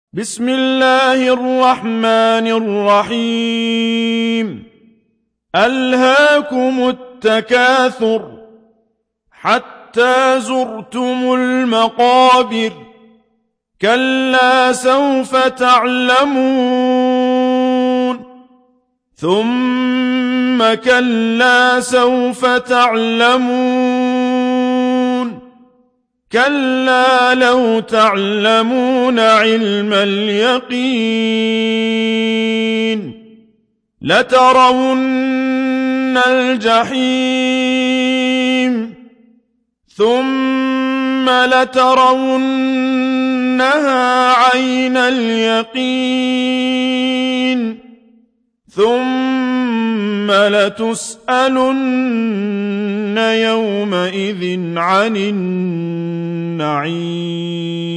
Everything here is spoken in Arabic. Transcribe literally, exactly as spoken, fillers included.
بسم الله الرحمن الرحيم ألهاكم التكاثر حتى زرتم المقابر كلا سوف تعلمون ثم كلا سوف تعلمون كلا لو تعلمون علم اليقين لترون الجحيم ثم لترونها عين اليقين ثم لتسألن يومئذ عن النعيم